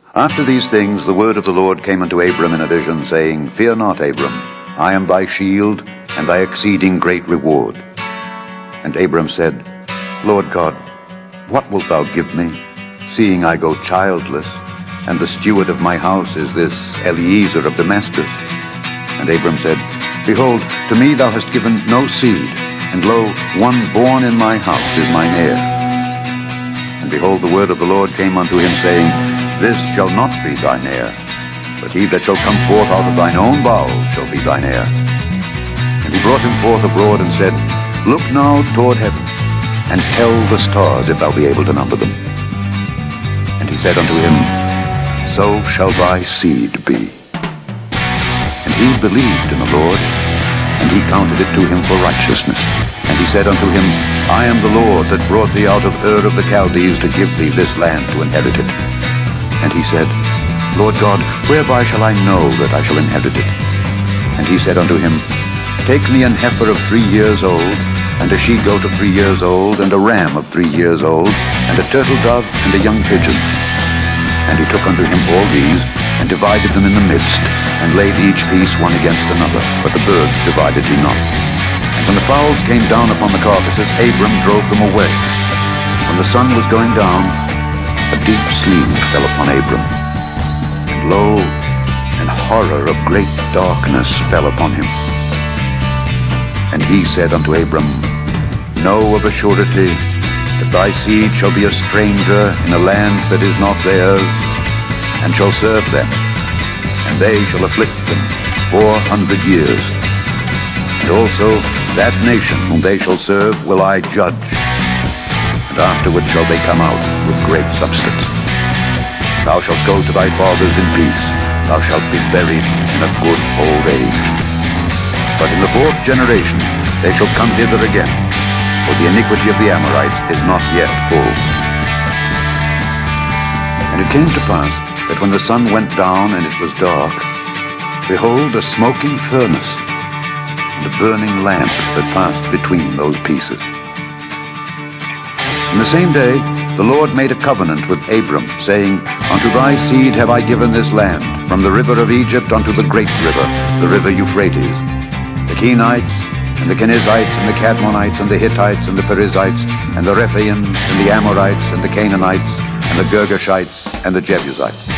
After these things the word of the Lord came unto Abram in a vision, saying, Fear not, Abram, I am thy shield, and thy exceeding great reward. And Abram said, Lord God, what wilt thou give me, seeing I go childless, and the steward of my house is this Eliezer of Damascus? And Abram said, Behold, to me thou hast given no seed, and lo, one born in my house is mine heir. And behold, the word of the Lord came unto him, saying, This shall not be thine heir, but he that shall come forth out of thine own bowels shall be thine heir. And he brought him forth abroad, and said, Look now toward heaven, and tell the stars, if thou be able to number them. And he said unto him, So shall thy seed be. And he believed in the Lord, and he counted it to him for righteousness. And he said unto him, I am the Lord that brought thee out of Ur of the Chaldees to give thee this land to inherit it. And he said, Lord God, whereby shall I know that I shall inherit it? And he said unto him, Take me an heifer of 3 years old, and a she-goat of 3 years old, and a ram of 3 years old, and a turtle dove, and a young pigeon. And he took unto him all these, and divided them in the midst, and laid each piece one against another, but the birds divided he not. And when the fowls came down upon the carcasses, Abram drove them away. When the sun was going down, a deep sleep fell upon Abram. And lo, an horror of great darkness fell upon him. And he said unto Abram, Know of a surety that thy seed shall be a stranger in a land that is not theirs, and shall serve them, and they shall afflict them 400 years. And also that nation whom they shall serve will I judge, and afterward shall they come out with great substance. Thou shalt go to thy fathers in peace, thou shalt be buried in a good old age. But in the 4th generation they shall come hither again, for the iniquity of the Amorites is not yet full. And it came to pass that when the sun went down and it was dark, behold, a smoking furnace, and a burning lamp that passed between those pieces. In the same day the Lord made a covenant with Abram, saying, Unto thy seed have I given this land, from the river of Egypt unto the great river, the river Euphrates, the Kenites, and the Kenizzites, and the Cadmonites, and the Hittites, and the Perizzites, and the Rephaims, and the Amorites, and the Canaanites, and the Girgashites, and the Jebusites.